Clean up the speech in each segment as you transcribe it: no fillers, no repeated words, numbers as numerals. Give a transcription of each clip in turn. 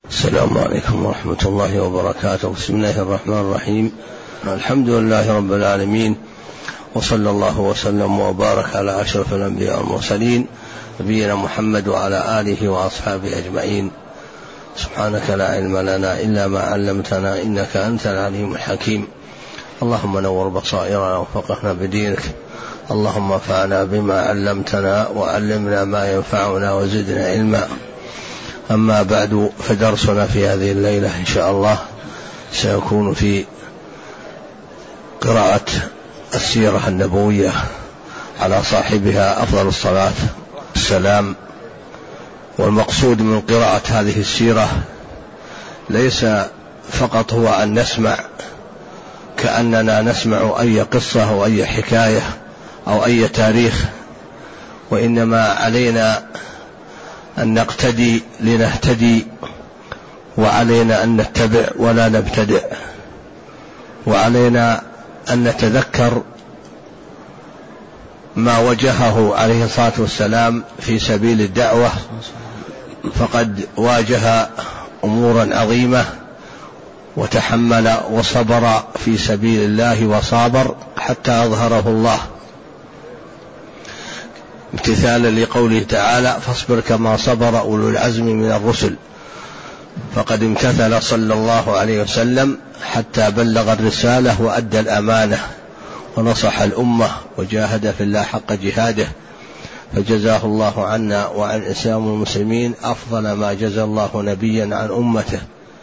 السلام عليكم ورحمة الله وبركاته. بسم الله الرحمن الرحيم. الحمد لله رب العالمين، وصلى الله وسلم وبارك على أشرف الأنبياء والمرسلين نبينا محمد وعلى آله وأصحابه أجمعين. سبحانك لا علم لنا إلا ما علمتنا إنك أنت العليم الحكيم. اللهم نور بصائرنا وفقهنا بدينك، اللهم انفعنا بما علمتنا وعلمنا ما ينفعنا وزدنا علما. أما بعد، فدرسنا في هذه الليلة إن شاء الله سيكون في قراءة السيرة النبوية على صاحبها أفضل الصلاة والسلام. والمقصود من قراءة هذه السيرة ليس فقط هو أن نسمع كأننا نسمع أي قصة أو أي حكاية أو أي تاريخ، وإنما علينا أن نقتدي لنهتدي، وعلينا أن نتبع ولا نبتدع، وعلينا أن نتذكر ما وجهه عليه الصلاة والسلام في سبيل الدعوة، فقد واجه أمورا عظيمة وتحمل وصبر في سبيل الله وصابر حتى أظهره الله، امتثالا لقوله تعالى: فاصبر كما صبر أولو العزم من الرسل. فقد امتثل صلى الله عليه وسلم حتى بلغ الرسالة وأدى الأمانة ونصح الأمة وجاهد في الله حق جهاده، فجزاه الله عنا وعن إسلام المسلمين أفضل ما جزى الله نبيا عن أمته.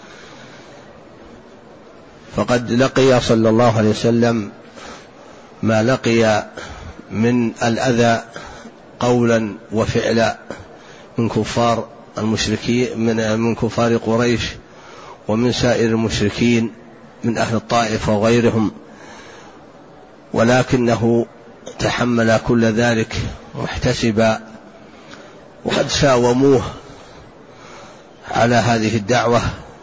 فقد لقي صلى الله عليه وسلم ما لقي من الأذى قولا وفعلا من كفار المشركين، من كفار قريش ومن سائر المشركين من أهل الطائف وغيرهم، ولكنه تحمل كل ذلك محتسبا. وقد ساوموه على هذه الدعوة،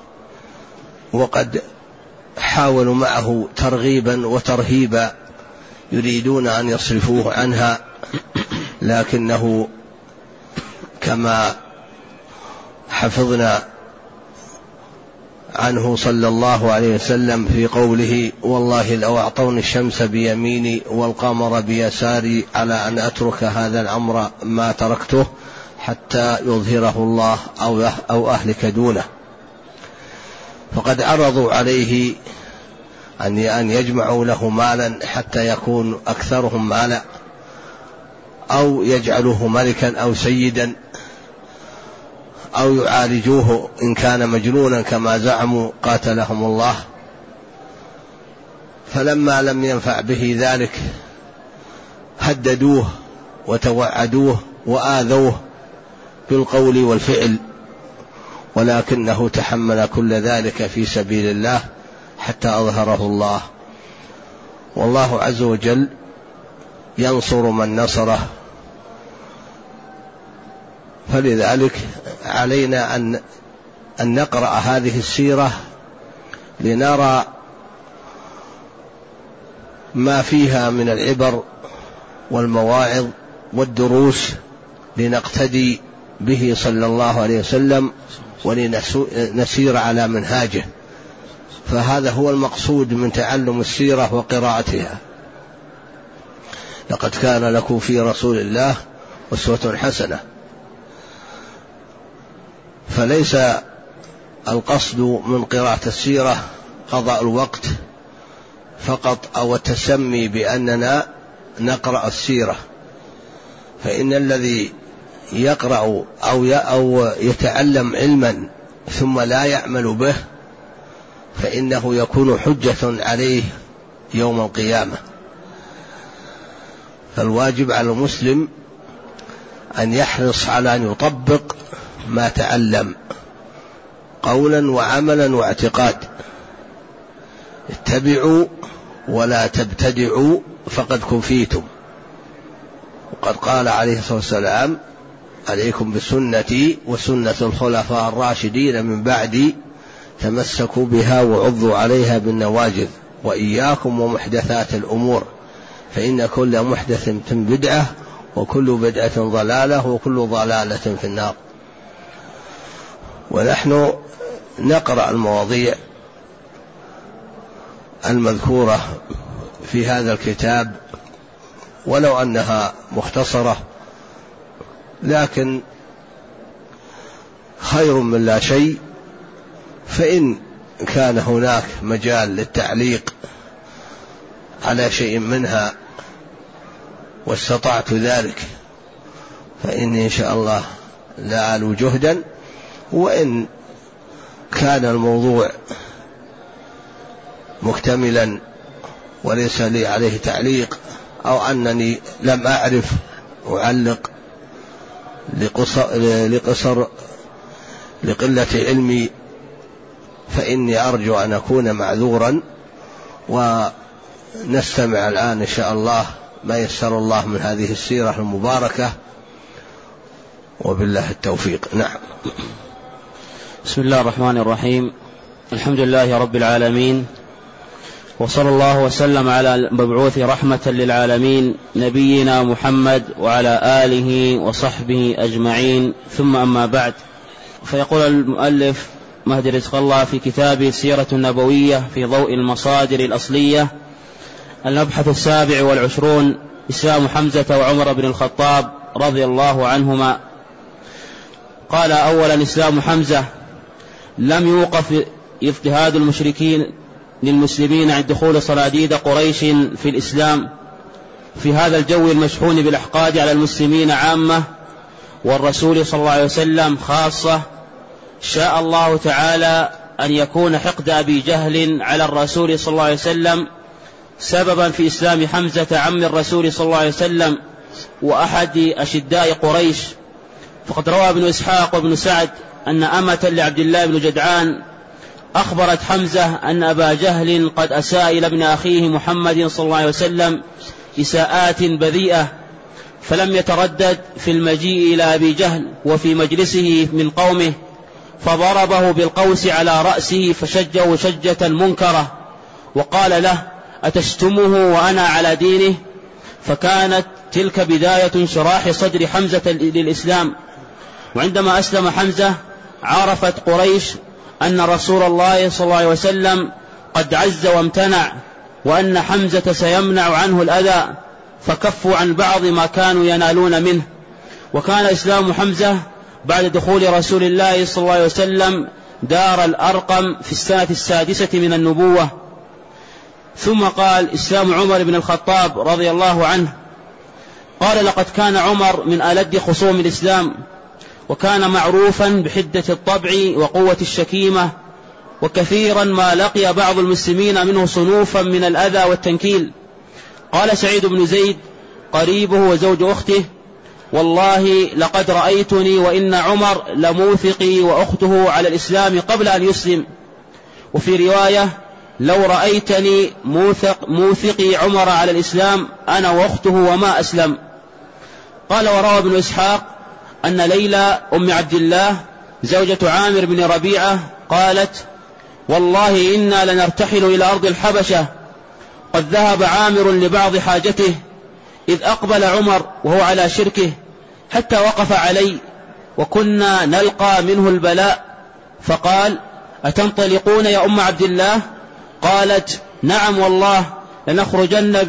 وقد حاولوا معه ترغيبا وترهيبا يريدون أن يصرفوه عنها، لكنه كما حفظنا عنه صلى الله عليه وسلم في قوله: والله لو أعطوني الشمس بيميني والقمر بيساري على أن أترك هذا الأمر ما تركته حتى يظهره الله أو أهلك دونه. فقد عرضوا عليه أن يجمعوا له مالا حتى يكون أكثرهم مالا، أو يجعلوه ملكا أو سيدا، أو يعالجوه إن كان مجنونا كما زعموا قاتلهم الله. فلما لم ينفع به ذلك هددوه وتوعدوه وآذوه بالقول والفعل، ولكنه تحمل كل ذلك في سبيل الله حتى أظهره الله. والله عز وجل ينصر من نصره، فلذلك علينا أن نقرأ هذه السيرة لنرى ما فيها من العبر والمواعظ والدروس، لنقتدي به صلى الله عليه وسلم ولنسير على منهاجه. فهذا هو المقصود من تعلم السيرة وقراءتها. لقد كان لكم في رسول الله أسوة حسنة. فليس القصد من قراءة السيرة قضاء الوقت فقط أو التسمي بأننا نقرأ السيرة، فإن الذي يقرأ أو يتعلم علما ثم لا يعمل به فإنه يكون حجة عليه يوم القيامة. فالواجب على المسلم أن يحرص على أن يطبق ما تعلم قولا وعملا واعتقاد. اتبعوا ولا تبتدعوا فقد كفيتم. وقد قال عليه الصلاة والسلام: عليكم بسنتي وسنة الخلفاء الراشدين من بعدي، تمسكوا بها وعضوا عليها بالنواجذ، وإياكم ومحدثات الأمور، فإن كل محدث بدعة وكل بدعة ضلالة وكل ضلالة في النار. ونحن نقرأ المواضيع المذكورة في هذا الكتاب ولو أنها مختصرة، لكن خير من لا شيء. فإن كان هناك مجال للتعليق على شيء منها واستطعت ذلك فإني إن شاء الله لا ألو جهدا، وإن كان الموضوع مكتملا وليس لي عليه تعليق أو أنني لم أعرف أعلق لقلة علمي، فإني أرجو أن أكون معذورا. ونستمع الآن إن شاء الله ما يسر الله من هذه السيرة المباركة، وبالله التوفيق. نعم. بسم الله الرحمن الرحيم. الحمد لله رب العالمين، وصلى الله وسلم على المبعوث رحمة للعالمين نبينا محمد وعلى آله وصحبه أجمعين، ثم أما بعد. فيقول المؤلف مهدي رزق الله في كتابه السيرة النبوية في ضوء المصادر الأصلية، المبحث 27 إسلام حمزة وعمر بن الخطاب رضي الله عنهما. قال: أولا، إسلام حمزة لم يوقف اضطهاد المشركين للمسلمين عند دخول صناديد قريش في الإسلام في هذا الجو المشحون بالأحقاد على المسلمين عامة والرسول صلى الله عليه وسلم خاصة. شاء الله تعالى أن يكون حقد أبي جهل على الرسول صلى الله عليه وسلم سببا في إسلام حمزة عم الرسول صلى الله عليه وسلم وأحد أشداء قريش. فقد روى ابن إسحاق وابن سعد أن أمة لعبد الله بن جدعان أخبرت حمزة أن أبا جهل قد أساء إلى ابن أخيه محمد صلى الله عليه وسلم إساءات بذيئة، فلم يتردد في المجيء إلى أبي جهل وفي مجلسه من قومه، فضربه بالقوس على رأسه فشجه شجة منكرة، وقال له: أتشتمه وأنا على دينه؟ فكانت تلك بداية انشراح صدر حمزة للإسلام. وعندما أسلم حمزة عرفت قريش أن رسول الله صلى الله عليه وسلم قد عز وامتنع، وأن حمزة سيمنع عنه الأذى، فكفوا عن بعض ما كانوا ينالون منه. وكان إسلام حمزة بعد دخول رسول الله صلى الله عليه وسلم دار الأرقم في السنة 6 من النبوة. ثم قال: إسلام عمر بن الخطاب رضي الله عنه. قال: لقد كان عمر من ألد خصوم الإسلام، وكان معروفا بحدة الطبع وقوة الشكيمة، وكثيرا ما لقي بعض المسلمين منه صنوفا من الأذى والتنكيل. قال سعيد بن زيد قريبه وزوج أخته: والله لقد رأيتني وإن عمر لموثقي وأخته على الإسلام قبل أن يسلم. وفي رواية: لو رأيتني موثقي عمر على الإسلام أنا وأخته وما أسلم. قال وروى ابن إسحاق أن ليلى أم عبد الله زوجة عامر بن ربيعة قالت: والله إنا لنرتحل إلى أرض الحبشة، قد ذهب عامر لبعض حاجته، إذ أقبل عمر وهو على شركه حتى وقف علي، وكنا نلقى منه البلاء، فقال: أتنطلقون يا أم عبد الله؟ قالت: نعم والله لنخرجن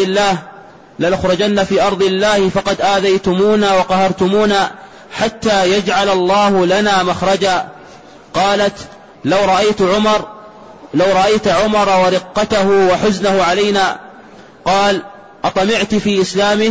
في أرض الله فقد آذيتمونا وقهرتمونا حتى يجعل الله لنا مخرجا. قالت: لو رأيت عمر ورقته وحزنه علينا. قال: أطمعت في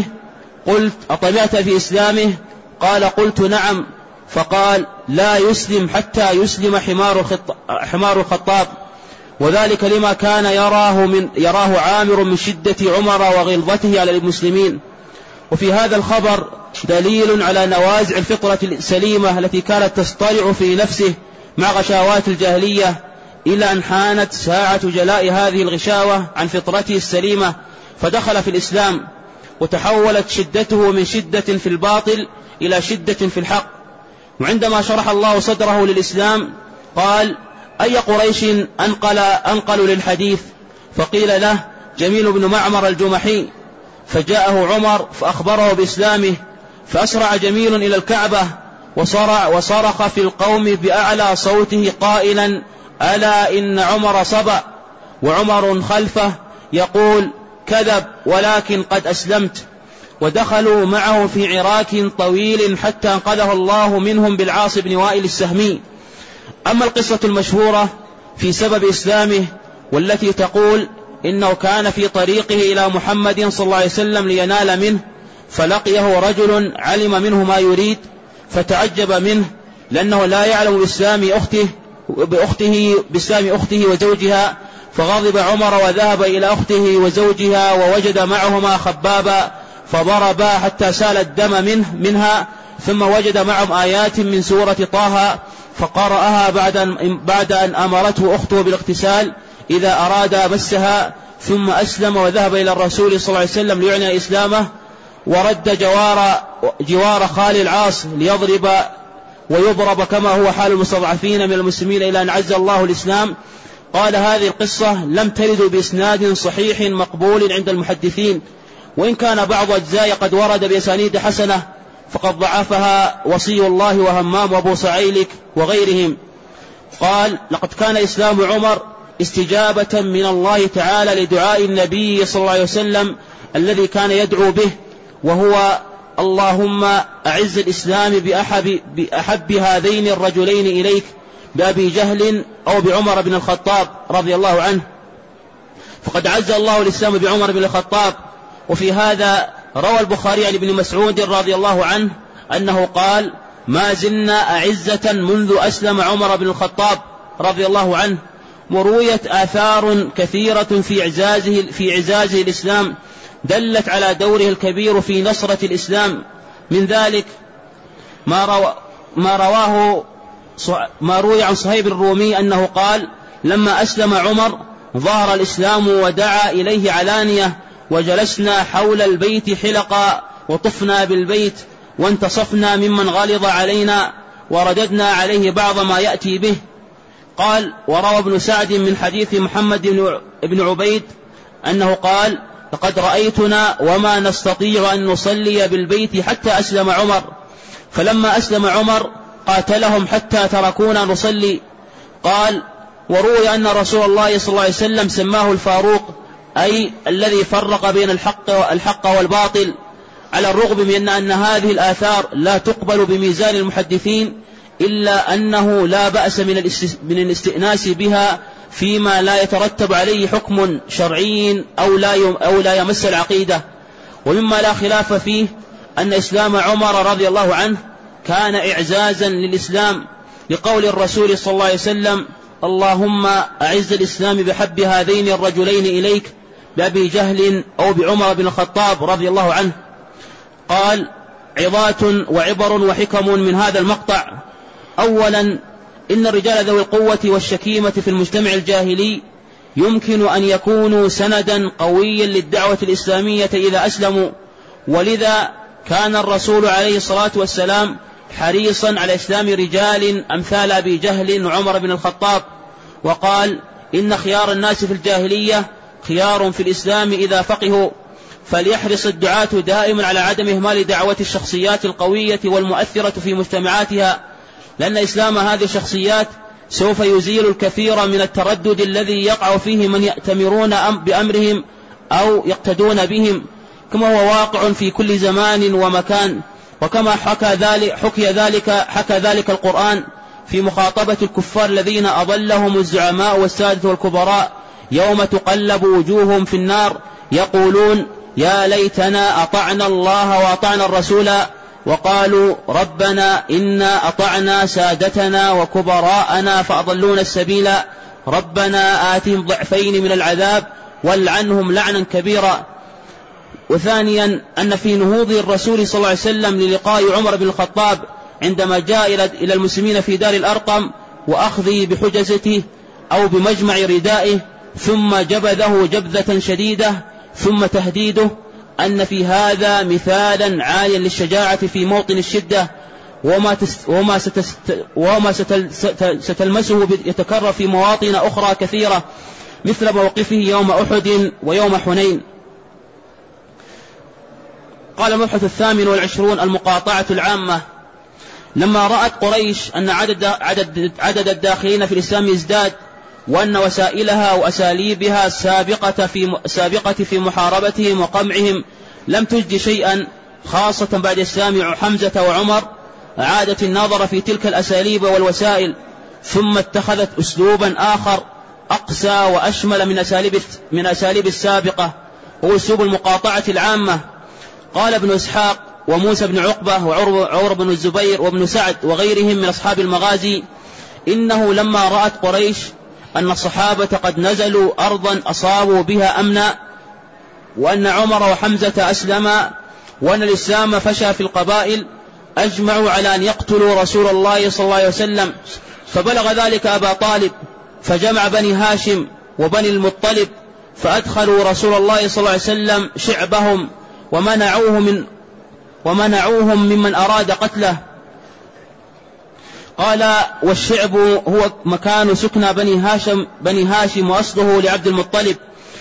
إسلامه؟ قال: قلت نعم. فقال: لا يسلم حتى يسلم حمار الخطاب، وذلك لما كان يراه عامر من شدة عمر وغلظته على المسلمين. وفي هذا الخبر دليل على نوازع الفطرة السليمة التي كانت تصطلع في نفسه مع غشاوات الجاهلية، إلى أن حانت ساعة جلاء هذه الغشاوة عن فطرته السليمة، فدخل في الإسلام، وتحولت شدته من شدة في الباطل إلى شدة في الحق. وعندما شرح الله صدره للإسلام قال: أي قريش أنقلوا للحديث؟ فقيل له: جميل بن معمر الجمحي. فجاءه عمر فأخبره بإسلامه، فأسرع جميل إلى الكعبة وصرخ في القوم بأعلى صوته قائلا: ألا إن عمر صبأ. وعمر خلفه يقول: كذب ولكن قد أسلمت. ودخلوا معه في عراك طويل حتى انقذه الله منهم بالعاص بن وائل السهمي. أما القصة المشهورة في سبب إسلامه والتي تقول إنه كان في طريقه إلى محمد صلى الله عليه وسلم لينال منه، فلقيه رجل علم منه ما يريد فتعجب منه، لأنه لا يعلم بإسلام أخته وزوجها، فغضب عمر وذهب إلى أخته وزوجها ووجد معهما خبابا فضربا حتى سال الدم منها، ثم وجد معهم آيات من سورة طه فقرأها بعد أن أمرته أخته بالاغتسال إذا أراد مسها، ثم أسلم وذهب إلى الرسول صلى الله عليه وسلم ليعلن إسلامه، ورد جوار خالي العاص ليضرب ويضرب كما هو حال المستضعفين من المسلمين إلى أن عز الله الإسلام. قال: هذه القصة لم ترد بإسناد صحيح مقبول عند المحدثين، وإن كان بعض أجزاء قد ورد بأسانيد حسنة، فقد ضعفها وصي الله وهمام وأبو صعيلك وغيرهم. قال: لقد كان إسلام عمر استجابة من الله تعالى لدعاء النبي صلى الله عليه وسلم الذي كان يدعو به، وهو: اللهم أعز الإسلام بأحب هذين الرجلين إليك، بأبي جهل أو بعمر بن الخطاب رضي الله عنه. فقد عز الله الإسلام بعمر بن الخطاب. وفي هذا روى البخاري عن ابن مسعود رضي الله عنه أنه قال: ما زلنا أعزة منذ أسلم عمر بن الخطاب رضي الله عنه. ورويت آثار كثيرة في إعزازه الإسلام دلت على دوره الكبير في نصرة الإسلام. من ذلك ما روي عن صهيب الرومي أنه قال: لما أسلم عمر ظهر الإسلام ودعا إليه علانية، وجلسنا حول البيت حلقا، وطفنا بالبيت، وانتصفنا ممن غلظ علينا، ورددنا عليه بعض ما يأتي به. قال: وروى ابن سعد من حديث محمد بن عبيد أنه قال: لقد رأيتنا وما نستطيع أن نصلي بالبيت حتى أسلم عمر، فلما أسلم عمر قاتلهم حتى تركونا نصلي. قال: وروي أن رسول الله صلى الله عليه وسلم سماه الفاروق، أي الذي فرق بين الحق والباطل، على الرغم من أن هذه الآثار لا تقبل بميزان المحدثين، إلا أنه لا بأس من الاستئناس بها فيما لا يترتب عليه حكم شرعي أو لا يمس العقيدة. ومما لا خلاف فيه أن إسلام عمر رضي الله عنه كان إعزازا للإسلام، لقول الرسول صلى الله عليه وسلم: اللهم أعز الإسلام بحب هذين الرجلين إليك، بأبي جهل أو بعمر بن الخطاب رضي الله عنه. قال: عظات وعبر وحكم من هذا المقطع. أولا، إن الرجال ذوي القوة والشكيمة في المجتمع الجاهلي يمكن أن يكونوا سندا قويا للدعوة الإسلامية إذا أسلموا، ولذا كان الرسول عليه الصلاة والسلام حريصا على إسلام رجال أمثال أبي جهل وعمر بن الخطاب، وقال: إن خيار الناس في الجاهلية خيار في الإسلام إذا فقهوا. فليحرص الدعاة دائما على عدم إهمال دعوة الشخصيات القوية والمؤثرة في مجتمعاتها، لأن إسلام هذه الشخصيات سوف يزيل الكثير من التردد الذي يقع فيه من يأتمرون بأمرهم أو يقتدون بهم، كما هو واقع في كل زمان ومكان. وكما حكى ذلك القرآن في مخاطبة الكفار الذين أضلهم الزعماء والسادة والكبراء يوم تقلب وجوههم في النار يقولون: يا ليتنا أطعنا الله وأطعنا الرسول، وقالوا: ربنا إنا أطعنا سادتنا وكبراءنا فأضلونا السبيل، ربنا آتهم ضعفين من العذاب والعنهم لعنا كبيرا. وثانيا، أن في نهوض الرسول صلى الله عليه وسلم للقاء عمر بن الخطاب عندما جاء إلى المسلمين في دار الأرقم وأخذه بحجزته أو بمجمع ردائه، ثم جبذه جبذة شديدة ثم تهديده، أن في هذا مثالا عاليا للشجاعة في موطن الشدة، وما ستلمسه يتكرر في مواطن أخرى كثيرة، مثل موقفه يوم أحد ويوم حنين. قال: المبحث 28 المقاطعة العامة. لما رأت قريش أن عدد الداخلين في الإسلام يزداد، وأن وسائلها وأساليبها السابقة في محاربتهم وقمعهم لم تجد شيئا، خاصة بعد إسلام حمزة وعمر، أعادت النظر في تلك الأساليب والوسائل، ثم اتخذت أسلوبا آخر أقسى وأشمل من أساليب السابقة، هو أسلوب المقاطعة العامة. قال ابن إسحاق وموسى بن عقبة وعور بن الزبير وابن سعد وغيرهم من أصحاب المغازي إنه لما رأت قريش أن الصحابة قد نزلوا أرضا أصابوا بها أمنا، وأن عمر وحمزة أسلما، وأن الإسلام فشى في القبائل، أجمعوا على أن يقتلوا رسول الله صلى الله عليه وسلم. فبلغ ذلك أبا طالب، فجمع بني هاشم وبني المطلب، فأدخلوا رسول الله صلى الله عليه وسلم شعبهم ومنعوهم ممن أراد قتله. قال: والشعب هو مكان سكنى بني هاشم وأصله لعبد المطلب.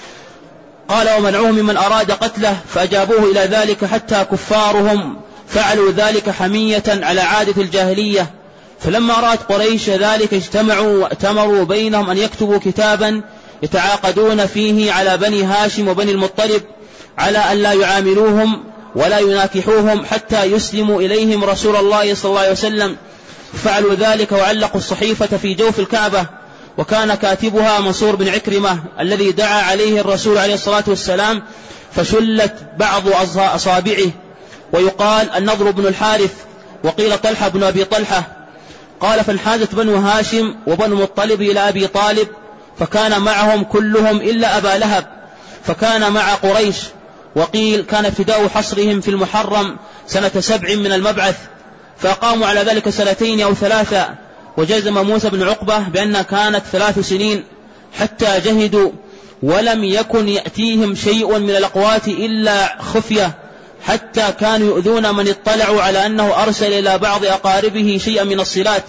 قال: ومنعوهم ممن أراد قتله، فأجابوه إلى ذلك حتى كفارهم فعلوا ذلك حمية على عادة الجاهلية. فلما رأت قريش ذلك اجتمعوا وأتمروا بينهم أن يكتبوا كتابا يتعاقدون فيه على بني هاشم وبني المطلب على أن لا يعاملوهم ولا يناكحوهم حتى يسلموا إليهم رسول الله صلى الله عليه وسلم. فعلوا ذلك وعلقوا الصحيفة في جوف الكعبة، وكان كاتبها منصور بن عكرمة الذي دعا عليه الرسول عليه الصلاة والسلام، فشلت بعض أصابعه. ويقال النضر بن الحارث، وقيل طلحة بن أبي طلحة. قال: فانحازت بنو هاشم وبنو المطلب إلى أبي طالب، فكان معهم كلهم إلا أبا لهب، فكان مع قريش. وقيل كان ابتداء حصرهم في المحرم سنة 7 من المبعث، فقاموا على ذلك 2 أو 3. وجزم موسى بن عقبة بأنها كانت 3 سنين حتى جهدوا، ولم يكن يأتيهم شيء من الأقوات إلا خفية، حتى كانوا يؤذون من اطلعوا على أنه أرسل إلى بعض أقاربه شيئا من الصلات،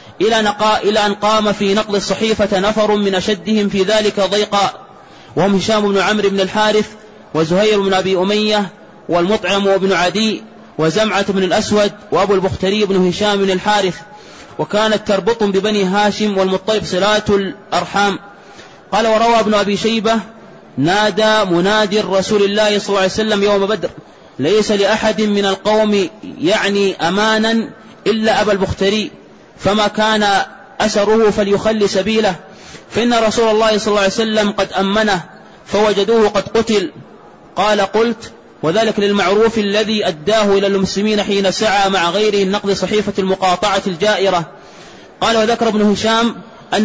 إلى أن قام في نقل الصحيفة نفر من أشدهم في ذلك ضيقا، وهم هشام بن عمرو بن الحارث وزهير بن أبي أمية والمطعم بن عدي وزمعة بن الأسود وأبو البختري بن هشام بن الحارث. وكانت تربط ببني هاشم والمطلب صلات الأرحام. قال: وروى ابن أبي شيبة: نادى منادي رسول الله صلى الله عليه وسلم يوم بدر: ليس لأحد من القوم يعني أمانا إلا أبا البختري، فما كان أسره فليخلي سبيله، فإن رسول الله صلى الله عليه وسلم قد أمنه، فوجدوه قد قتل. قال: قلت: وذلك للمعروف الذي أداه إلى المسلمين حين سعى مع غيره النقل صحيفة المقاطعة الجائرة. قال: وذكر ابن هشام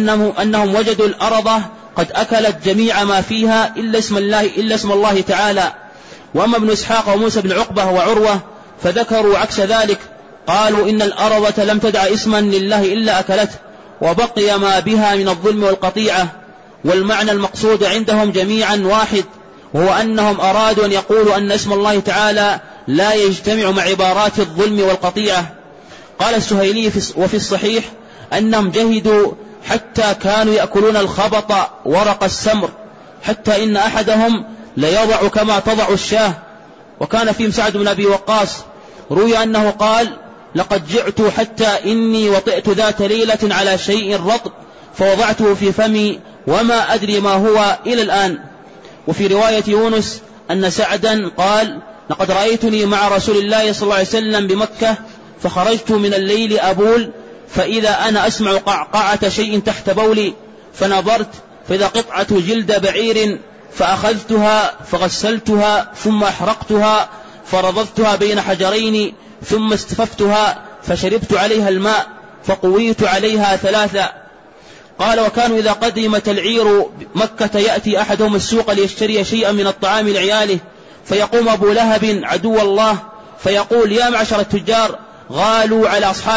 أنهم وجدوا الأرض قد أكلت جميع ما فيها إلا اسم الله تعالى. وأما ابن إسحاق وموسى بن عقبة وعروة فذكروا عكس ذلك، قالوا إن الأرض لم تدع اسما لله إلا أكلته، وبقي ما بها من الظلم والقطيعة. والمعنى المقصود عندهم جميعا واحد، وهو أنهم أرادوا أن يقولوا أن اسم الله تعالى لا يجتمع مع عبارات الظلم والقطيعة. قال السهيلي: وفي الصحيح أنهم جهدوا حتى كانوا يأكلون الخبط ورق السمر، حتى إن أحدهم ليضع كما تضع الشاه. وكان فيهم سعد بن أبي وقاص، روي أنه قال: لقد جعت حتى إني وطئت ذات ليلة على شيء رطب فوضعته في فمي وما أدري ما هو إلى الآن. وفي رواية يونس أن سعدا قال: لقد رأيتني مع رسول الله صلى الله عليه وسلم بمكة، فخرجت من الليل أبول، فإذا أنا أسمع قعقعة شيء تحت بولي، فنظرت فإذا قطعة جلد بعير، فأخذتها فغسلتها ثم أحرقتها فرضضتها بين حجرين، ثم استففتها فشربت عليها الماء فقويت عليها 3. قال: وكانوا إذا قدمت العير مكة يأتي أحدهم السوق ليشتري شيئا من الطعام لعياله، فيقوم أبو لهب عدو الله فيقول: يا معشر التجار، غالوا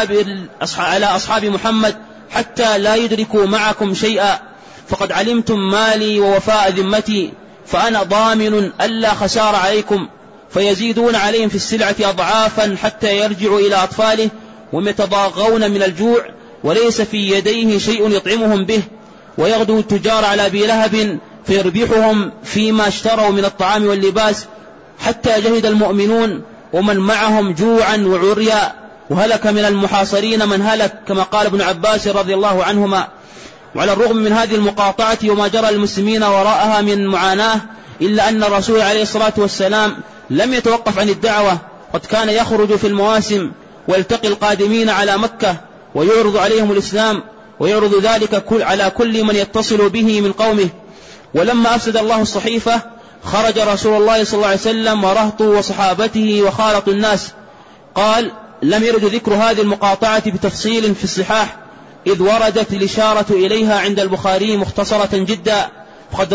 على أصحاب محمد حتى لا يدركوا معكم شيئا، فقد علمتم مالي ووفاء ذمتي، فأنا ضامن ألا خسار عليكم. فيزيدون عليهم في السلعة أضعافا حتى يرجعوا إلى أطفاله وهم يتضاغون من الجوع، وليس في يديه شيء يطعمهم به. ويغدو التجار على أبي لهب فيربحهم فيما اشتروا من الطعام واللباس، حتى جهد المؤمنون ومن معهم جوعا وعريا، وهلك من المحاصرين من هلك كما قال ابن عباس رضي الله عنهما. وعلى الرغم من هذه المقاطعة وما جرى المسلمين وراءها من معاناة، إلا أن الرسول عليه الصلاة والسلام لم يتوقف عن الدعوة، قد كان يخرج في المواسم ويلتقي القادمين على مكة ويعرض عليهم الإسلام، ويعرض ذلك على كل من يتصل به من قومه. ولما أفسد الله الصحيفة خرج رسول الله صلى الله عليه وسلم ورهطه وصحابته وخالطوا الناس. قال: لم يرد ذكر هذه المقاطعة بتفصيل في الصحاح، إذ وردت الإشارة إليها عند البخاري مختصرة جدا. وقد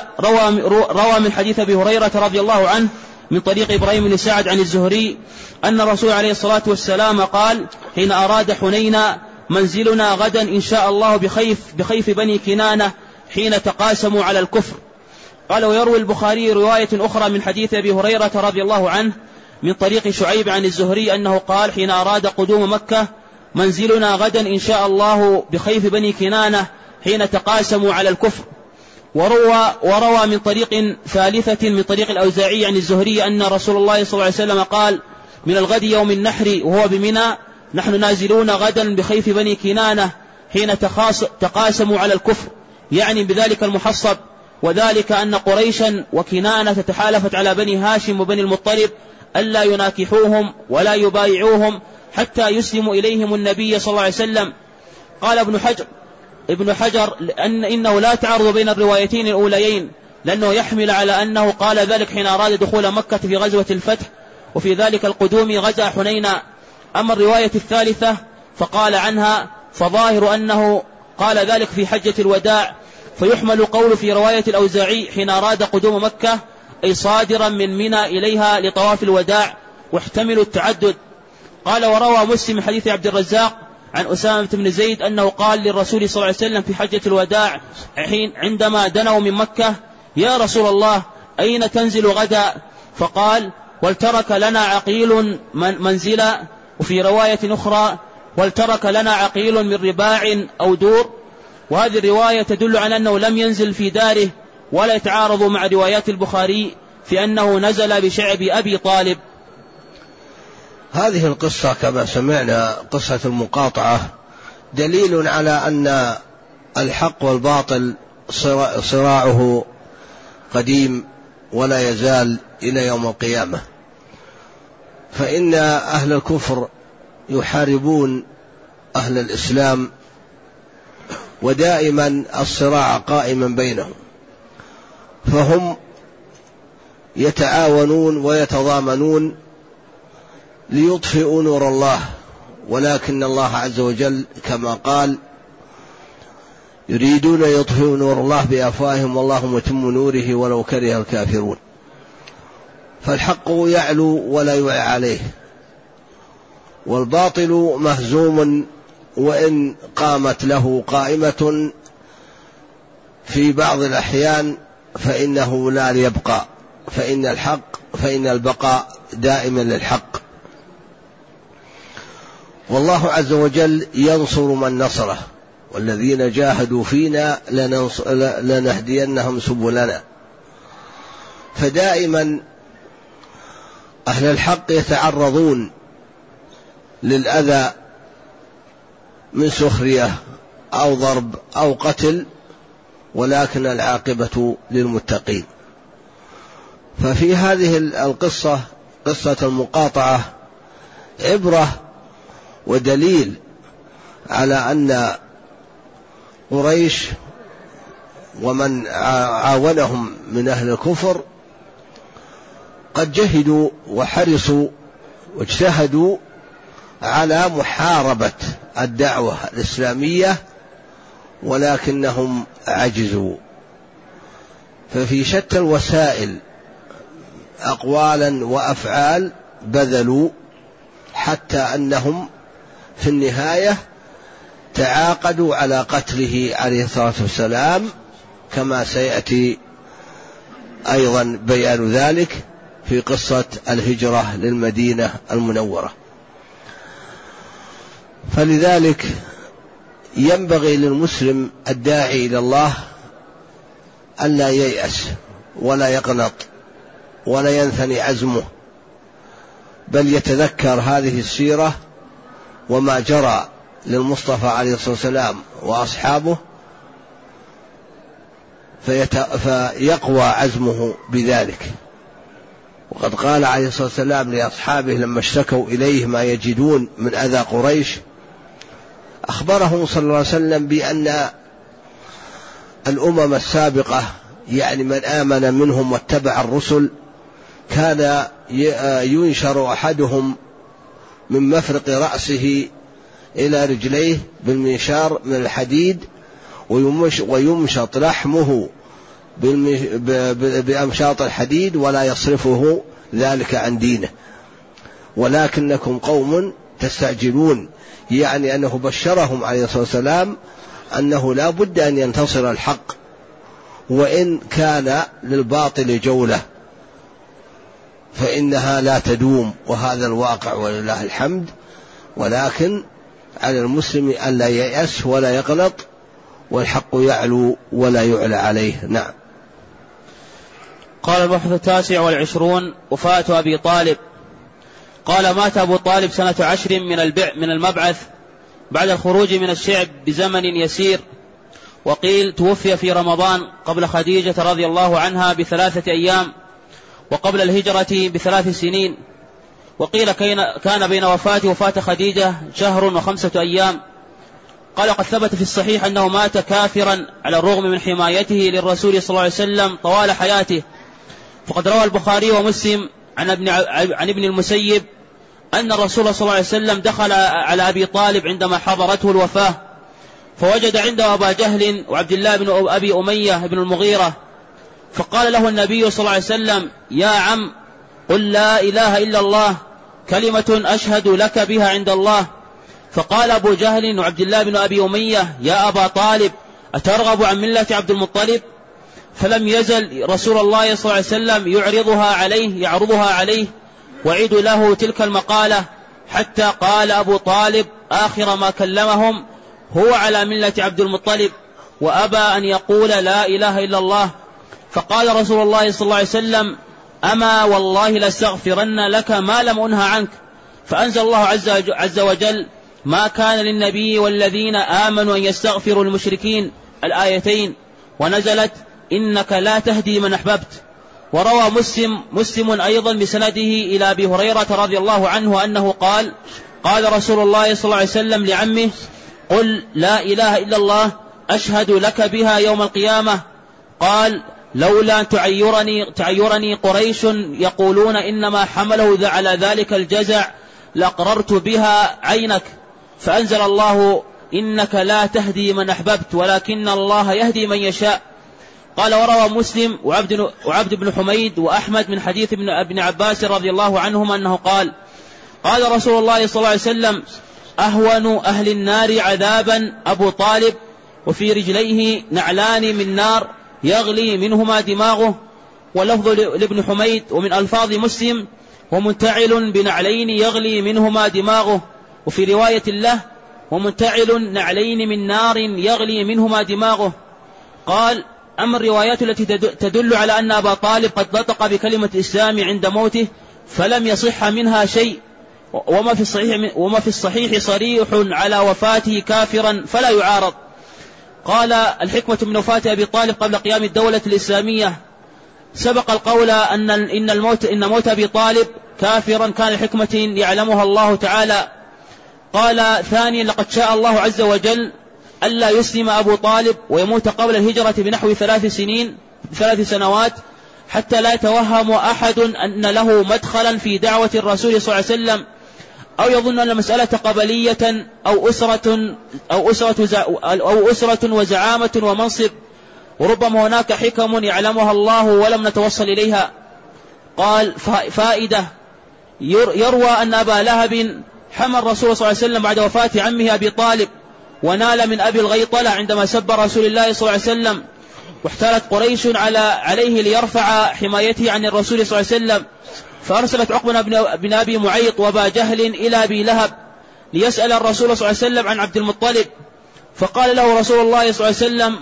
روى من حديث أبي هريرة رضي الله عنه من طريق إبراهيم بن سعد عن الزهري أن الرسول عليه الصلاة والسلام قال: حين أراد حنينا: منزلنا غدا إن شاء الله بخيف بني كنانة حين تقاسموا على الكفر. قال: ويروي البخاري رواية أخرى من حديث أبي هريرة رضي الله عنه من طريق شعيب عن الزهري أنه قال: حين أراد قدوم مكة: منزلنا غدا إن شاء الله بخيف بني كنانة حين تقاسموا على الكفر. وروى من طريق ثالثة من طريق الأوزاعي عن الزهري أن رسول الله صلى الله عليه وسلم قال: من الغد يوم النحر وهو بمنى: نحن نازلون غدا بخيف بني كنانة حين تقاسموا على الكفر، يعني بذلك المحصب. وذلك أن قريشا وكنانة تحالفت على بني هاشم وبني المطلب ألا يناكحوهم ولا يبايعوهم حتى يسلموا إليهم النبي صلى الله عليه وسلم. قال ابن حجر إنه لا تعارض بين الروايتين الأوليين، لأنه يحمل على أنه قال ذلك حين أراد دخول مكة في غزوة الفتح، وفي ذلك القدوم غزا حنينا. أما الرواية الثالثة فقال عنها فظاهر أنه قال ذلك في حجة الوداع، فيحمل قول في رواية الأوزاعي حين أراد قدوم مكة أي صادرا من منى إليها لطواف الوداع، واحتمل التعدد. قال: وروى مسلم حديث عبد الرزاق عن أسامة بن زيد أنه قال للرسول صلى الله عليه وسلم في حجة الوداع عندما دنوا من مكة: يا رسول الله أين تنزل غدا؟ فقال: ولترك لنا عقيل منزلا. وفي رواية أخرى: ولترك لنا عقيل من رباع أو دور. وهذه الرواية تدل على أنه لم ينزل في داره، ولا يتعارض مع روايات البخاري في أنه نزل بشعب أبي طالب. هذه القصة كما سمعنا قصة المقاطعة دليل على أن الحق والباطل صراعه قديم ولا يزال إلى يوم القيامة، فإن أهل الكفر يحاربون أهل الإسلام، ودائما الصراع قائما بينهم، فهم يتعاونون ويتضامنون ليطفئوا نور الله، ولكن الله عز وجل كما قال: يريدون يطفئوا نور الله بأفواههم والله متم نوره ولو كره الكافرون. فالحق يعلو ولا يعلى عليه، والباطل مهزوم وإن قامت له قائمة في بعض الأحيان فإنه لا يبقى، فإن البقاء دائما للحق. والله عز وجل ينصر من نصره، والذين جاهدوا فينا لنهدينهم سبلنا. فدائما أهل الحق يتعرضون للأذى من سخرية أو ضرب أو قتل، ولكن العاقبة للمتقين. ففي هذه القصة، قصة المقاطعة، عبرة ودليل على أن قريش ومن عاونهم من أهل الكفر قد جهدوا وحرصوا واجتهدوا على محاربة الدعوة الإسلامية، ولكنهم عجزوا. ففي شتى الوسائل أقوالا وأفعال بذلوا، حتى أنهم في النهاية تعاقدوا على قتله عليه الصلاة والسلام، كما سيأتي أيضا بيان ذلك في قصة الهجرة للمدينة المنورة. فلذلك ينبغي للمسلم الداعي إلى الله ألا ييأس ولا يقنط ولا ينثني عزمه، بل يتذكر هذه السيرة وما جرى للمصطفى عليه الصلاة والسلام وأصحابه فيقوى عزمه بذلك. وقد قال عليه الصلاة والسلام لأصحابه لما اشتكوا إليه ما يجدون من أذى قريش، أخبرهم صلى الله عليه وسلم بأن الأمم السابقة يعني من آمن منهم واتبع الرسل كان ينشر أحدهم من مفرق رأسه إلى رجليه بالمنشار من الحديد ويمشط لحمه بأمشاط الحديد ولا يصرفه ذلك عن دينه، ولكنكم قوم تستعجلون، يعني أنه بشرهم عليه الصلاة والسلام أنه لا بد أن ينتصر الحق وإن كان للباطل جولة فإنها لا تدوم، وهذا الواقع ولله الحمد. ولكن على المسلم أن لا ييأس ولا يقنط، والحق يعلو ولا يعلى عليه. نعم. قال البحث 29 وفاة أبي طالب. قال مات أبو طالب سنة 10 من المبعث بعد الخروج من الشعب بزمن يسير، وقيل توفي في رمضان قبل خديجة رضي الله عنها ب3 أيام، وقبل الهجرة ب3 سنين، وقيل كان بين وفاة خديجة شهر و5 أيام. قال قد ثبت في الصحيح أنه مات كافرا على الرغم من حمايته للرسول صلى الله عليه وسلم طوال حياته. فقد روى البخاري ومسلم عن ابن المسيب أن الرسول صلى الله عليه وسلم دخل على أبي طالب عندما حضرته الوفاة، فوجد عنده أبا جهل وعبد الله بن أبي أمية بن المغيرة، فقال له النبي صلى الله عليه وسلم: يا عم، قل لا إله إلا الله، كلمة أشهد لك بها عند الله. فقال أبو جهل وعبد الله بن أبي أمية: يا أبا طالب، أترغب عن ملة عبد المطلب؟ فلم يزل رسول الله صلى الله عليه وسلم يعرضها عليه وعيد له تلك المقالة، حتى قال أبو طالب آخر ما كلمهم: هو على ملة عبد المطلب، وأبى أن يقول لا إله إلا الله. فقال رسول الله صلى الله عليه وسلم: أما والله لاستغفرن لك ما لم أنه عنك. فأنزل الله عز وجل: ما كان للنبي والذين آمنوا أن يستغفروا المشركين، الآيتين، ونزلت: إنك لا تهدي من أحببت. وروى مسلم أيضا بسنده إلى أبي هريرة رضي الله عنه أنه قال: قال رسول الله صلى الله عليه وسلم لعمه: قل لا إله إلا الله أشهد لك بها يوم القيامة. قال: لولا أن تعيرني قريش يقولون إنما حمله على ذلك الجزع لقررت بها عينك. فأنزل الله: إنك لا تهدي من أحببت ولكن الله يهدي من يشاء. قال وروى مسلم وعبد بن حميد وأحمد من حديث ابن عباس رضي الله عنهما أنه قال: قال رسول الله صلى الله عليه وسلم: أهون أهل النار عذابا أبو طالب، وفي رجليه نعلان من نار يغلي منهما دماغه. ولفظ لابن حميد ومن ألفاظ مسلم: ومنتعل بنعلين يغلي منهما دماغه. وفي رواية له: ومنتعل نعلين من نار يغلي منهما دماغه. قال: أما الروايات التي تدل على أن أبا طالب قد نطق بكلمة الإسلام عند موته فلم يصح منها شيء، وما في الصحيح صريح على وفاته كافرا فلا يعارض. قال: الحكمة من وفاة أبي طالب قبل قيام الدولة الإسلامية. سبق القول إن موت أبي طالب كافرا كان الحكمة يعلمها الله تعالى. قال: ثانيا: لقد شاء الله عز وجل ألا يسلم أبو طالب ويموت قبل الهجرة بنحو 3 سنوات، حتى لا يتوهم أحد أن له مدخلا في دعوة الرسول صلى الله عليه وسلم، أو يظن أن المسألة قبلية أو أسرة وزعامة ومنصب، وربما هناك حكم يعلمها الله ولم نتوصل إليها. قال: فائدة: يروى أن أبا لهب حمى الرسول صلى الله عليه وسلم بعد وفاة عمه أبي طالب، ونال من أبي الغيطلة عندما سب رسول الله صلى الله عليه وسلم، واحتالت قريش عليه ليرفع حمايته عن الرسول صلى الله عليه وسلم، فأرسلت عقبة بن أبي معيط وأبا جهل إلى أبي لهب ليسأل الرسول صلى الله عليه وسلم عن عبد المطلب. فقال له رسول الله صلى الله عليه وسلم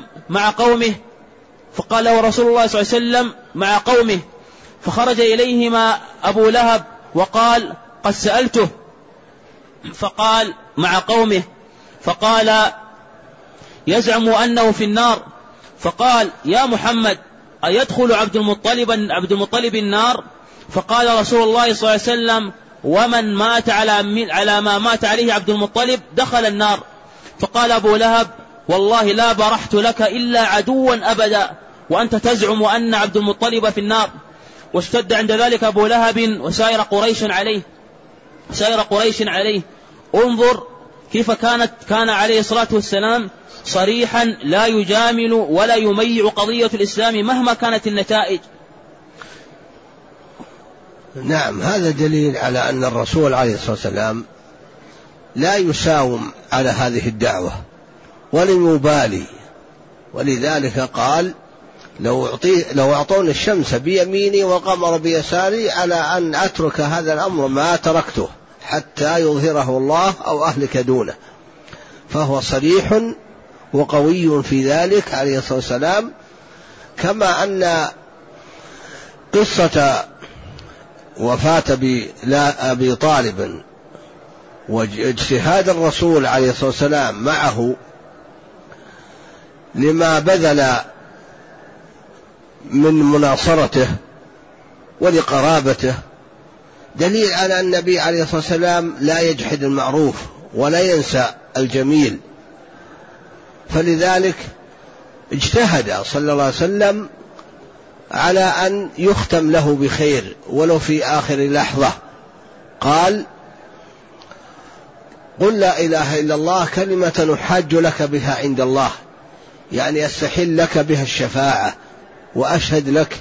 مع قومه، فخرج إليهما أبو لهب وقال: قد سألته. فقال: مع قومه فقال يزعم أنه في النار، فقال يا محمد أيدخل عبد المطلب النار؟ فقال رسول الله صلى الله عليه وسلم ومن مات على ما مات عليه عبد المطلب دخل النار. فقال أبو لهب والله لا برحت لك إلا عدوا أبدا وأنت تزعم أن عبد المطلب في النار. واشتد عند ذلك أبو لهب وسائر قريش عليه. انظر كيف كان عليه الصلاة والسلام صريحا لا يجامل ولا يميع قضية الإسلام مهما كانت النتائج. نعم، هذا دليل على أن الرسول عليه الصلاة والسلام لا يساوم على هذه الدعوة ولم يبالي، ولذلك قال لو أعطوني الشمس بيميني والقمر بيساري على أن أترك هذا الأمر ما تركته حتى يظهره الله أو أهلك دونه. فهو صريح وقوي في ذلك عليه الصلاة والسلام. كما أن قصة وفاة أبي طالب واجتهاد الرسول عليه الصلاة والسلام معه لما بذل من مناصرته ولقرابته دليل على أن النبي عليه الصلاة والسلام لا يجحد المعروف ولا ينسى الجميل. فلذلك اجتهد صلى الله عليه وسلم على أن يختم له بخير ولو في آخر لحظة. قال قل لا إله إلا الله كلمة نحاج لك بها عند الله، يعني أستحل لك بها الشفاعة وأشهد لك.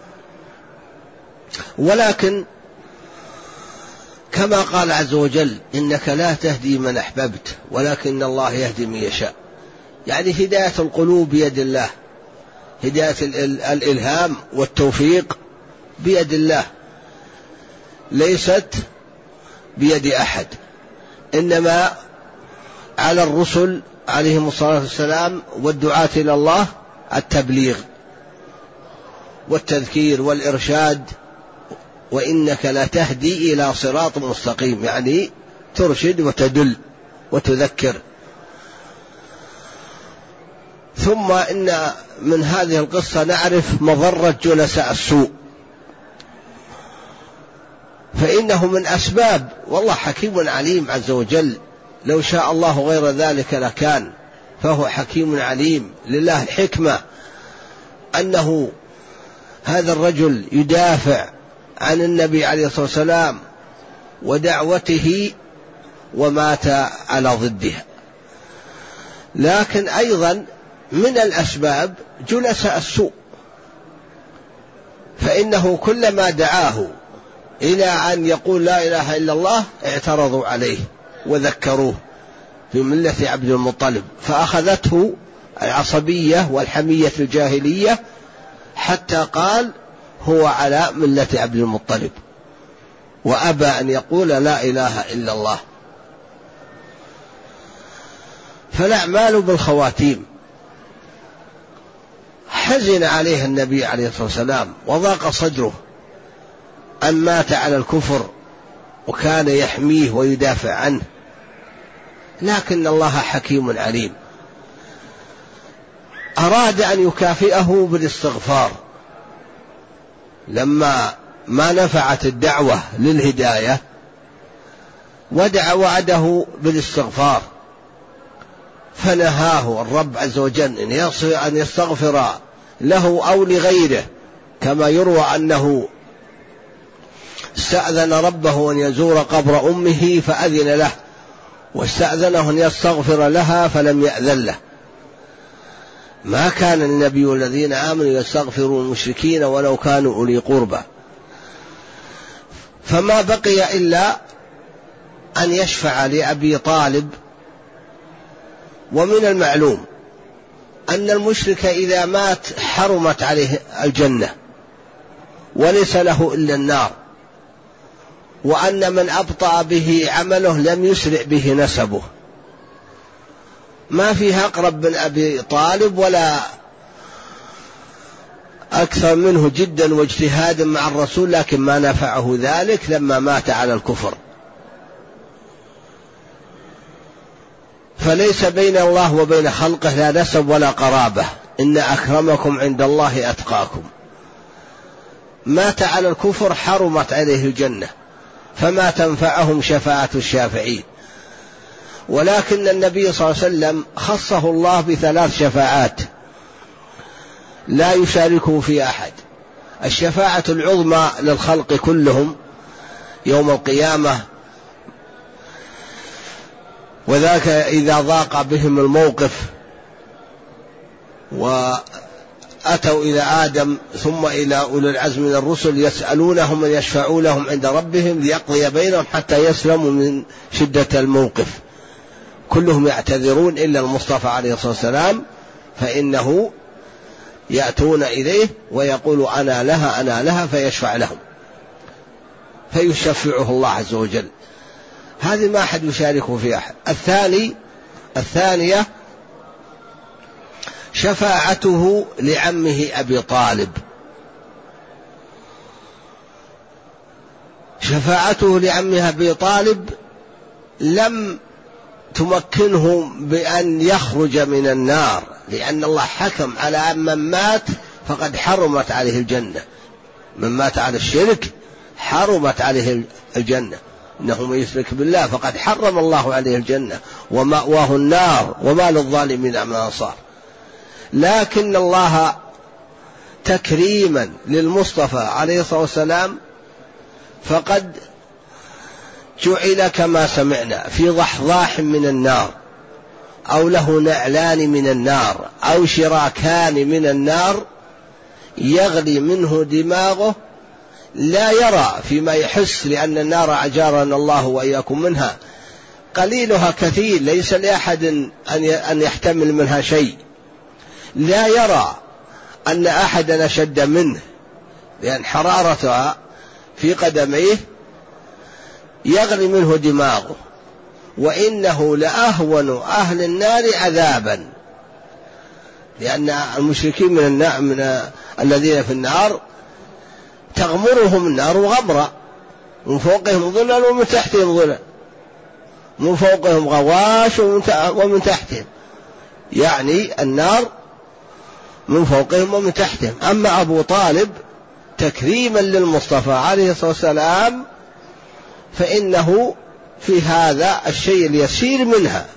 ولكن كما قال عز وجل إنك لا تهدي من أحببت ولكن الله يهدي من يشاء، يعني هداية القلوب بيد الله، هداية الإلهام والتوفيق بيد الله، ليست بيد أحد، إنما على الرسل عليهم الصلاة والسلام والدعاة إلى الله التبليغ والتذكير والإرشاد. وإنك لا تهدي إلى صراط مستقيم، يعني ترشد وتدل وتذكر. ثم إن من هذه القصة نعرف مضرة جلساء السوء، فإنه من أسباب، والله حكيم عليم عز وجل، لو شاء الله غير ذلك لكان، فهو حكيم عليم. لله الحكمة أنه هذا الرجل يدافع عن النبي عليه الصلاة والسلام ودعوته ومات على ضدها. لكن أيضا من الأسباب جلساء السوء، فإنه كلما دعاه إلى أن يقول لا إله إلا الله اعترضوا عليه وذكروه في ملة عبد المطلب، فأخذته العصبية والحمية الجاهلية حتى قال هو على ملة عبد المطلب وأبى أن يقول لا إله إلا الله. فالأعمال بالخواتيم. حزن عليه النبي عليه الصلاة والسلام وضاق صدره أن مات على الكفر، وكان يحميه ويدافع عنه، لكن الله حكيم عليم، أراد أن يكافئه بالاستغفار لما ما نفعت الدعوة للهداية، ودع وعده بالاستغفار، فنهاه الرب عز وجل أن يستغفر له أو لغيره، كما يروى أنه استأذن ربه أن يزور قبر أمه فأذن له، واستأذنه أن يستغفر لها فلم يأذن له. ما كان النبي والذين آمنوا يستغفروا المشركين ولو كانوا أولي قربى. فما بقي إلا أن يشفع لأبي طالب. ومن المعلوم أن المشرك إذا مات حرمت عليه الجنة وليس له إلا النار، وأن من أبطأ به عمله لم يسرع به نسبه. ما فيها أقرب من أبي طالب ولا أكثر منه جدا واجتهادا مع الرسول، لكن ما نفعه ذلك لما مات على الكفر. فليس بين الله وبين خلقه لا نسب ولا قرابة، إن أكرمكم عند الله أتقاكم. مات على الكفر حرمت عليه الجنة، فما تنفعهم شفاعة الشافعين. ولكن النبي صلى الله عليه وسلم خصه الله بثلاث شفاعات لا يشاركه في أحد: الشفاعة العظمى للخلق كلهم يوم القيامة، وذاك إذا ضاق بهم الموقف وأتوا إلى آدم ثم إلى أولي العزم من الرسل يسألونهم أن يشفعوا لهم عند ربهم ليقضي بينهم حتى يسلموا من شدة الموقف، كلهم يعتذرون إلا المصطفى عليه الصلاة والسلام، فإنه يأتون إليه ويقول أنا لها أنا لها، فيشفع لهم فيشفعه الله عز وجل. هذه ما أحد يشاركه في أحد. الثانية شفاعته لعمه أبي طالب. شفاعته لعمه أبي طالب لم تمكنه بأن يخرج من النار، لأن الله حكم على من مات فقد حرمت عليه الجنة. من مات على الشرك حرمت عليه الجنة، إنه من يشرك بالله فقد حرم الله عليه الجنة ومأواه النار وما للظالمين من أنصار. لكن الله تكريما للمصطفى عليه الصلاة والسلام فقد جعل كما سمعنا في ضحضاح من النار، أو له نعلان من النار، أو شراكان من النار يغلي منه دماغه، لا يرى فيما يحس، لأن النار أجارنا الله وإياكم منها قليلها كثير، ليس لأحد أن يحتمل منها شيء. لا يرى أن أحدا أشد منه، لأن حرارتها في قدميه يغلي منه دماغه، وإنه لأهون أهل النار عذابا، لأن المشركين من الذين في النار تغمرهم النار غمرا، من فوقهم ظلل ومن تحتهم ظلل، من فوقهم غواش ومن تحتهم، يعني النار من فوقهم ومن تحتهم. أما أبو طالب تكريما للمصطفى عليه الصلاة والسلام فإنه في هذا الشيء اليسير منها،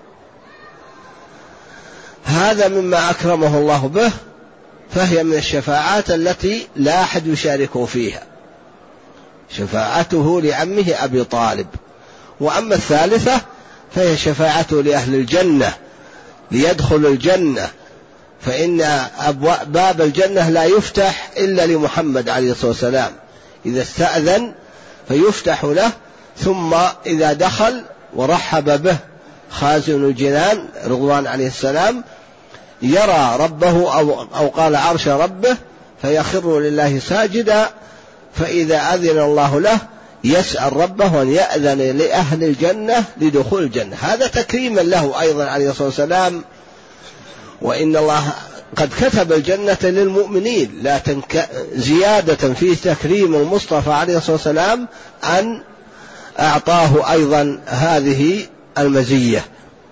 هذا مما أكرمه الله به، فهي من الشفاعات التي لا أحد يشاركه فيها، شفاعته لعمه أبي طالب. وأما الثالثة فهي شفاعته لأهل الجنة ليدخل الجنة، فإن باب الجنة لا يفتح إلا لمحمد عليه الصلاة والسلام، إذا استأذن فيفتح له، ثم إذا دخل ورحب به خازن الجنان رضوان عليه السلام يرى ربه أو قال عرش ربه فيخر لله ساجدا، فإذا أذن الله له يسأل ربه أن يأذن لأهل الجنة لدخول الجنة. هذا تكريما له أيضا عليه الصلاة والسلام، وإن الله قد كتب الجنة للمؤمنين، لا زيادة في تكريم المصطفى عليه الصلاة والسلام أن أعطاه أيضا هذه المزية.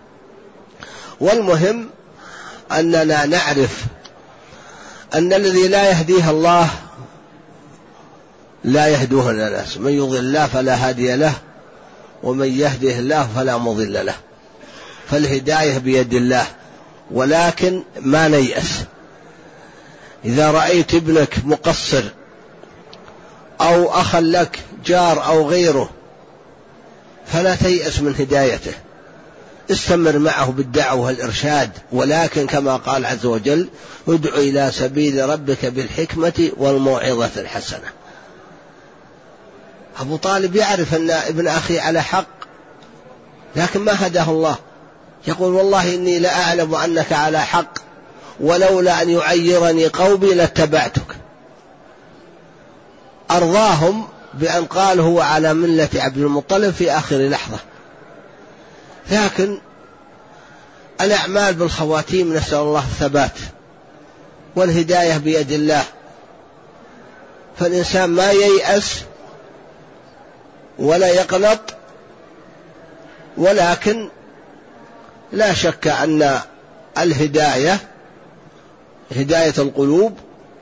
والمهم أننا نعرف أن الذي لا يهديه الله لا يهدوه الناس، من يضل الله فلا هادي له ومن يهده الله فلا مضل له، فالهداية بيد الله، ولكن ما نيأس. إذا رأيت ابنك مقصر أو أخا لك جار أو غيره فلا تيأس من هدايته، استمر معه بالدعوة والإرشاد، ولكن كما قال عز وجل ادع إلى سبيل ربك بالحكمة والموعظة الحسنة. أبو طالب يعرف أن ابن أخي على حق، لكن ما هداه الله، يقول والله إني لأعلم أنك على حق ولولا أن يعيرني قومي لاتبعتك. أرضاهم بأن قال هو على ملة عبد المطلب في آخر لحظة. لكن الأعمال بالخواتيم، نسأل الله الثبات والهداية بيد الله، فالإنسان ما ييأس ولا يقنط، ولكن لا شك أن الهداية هداية القلوب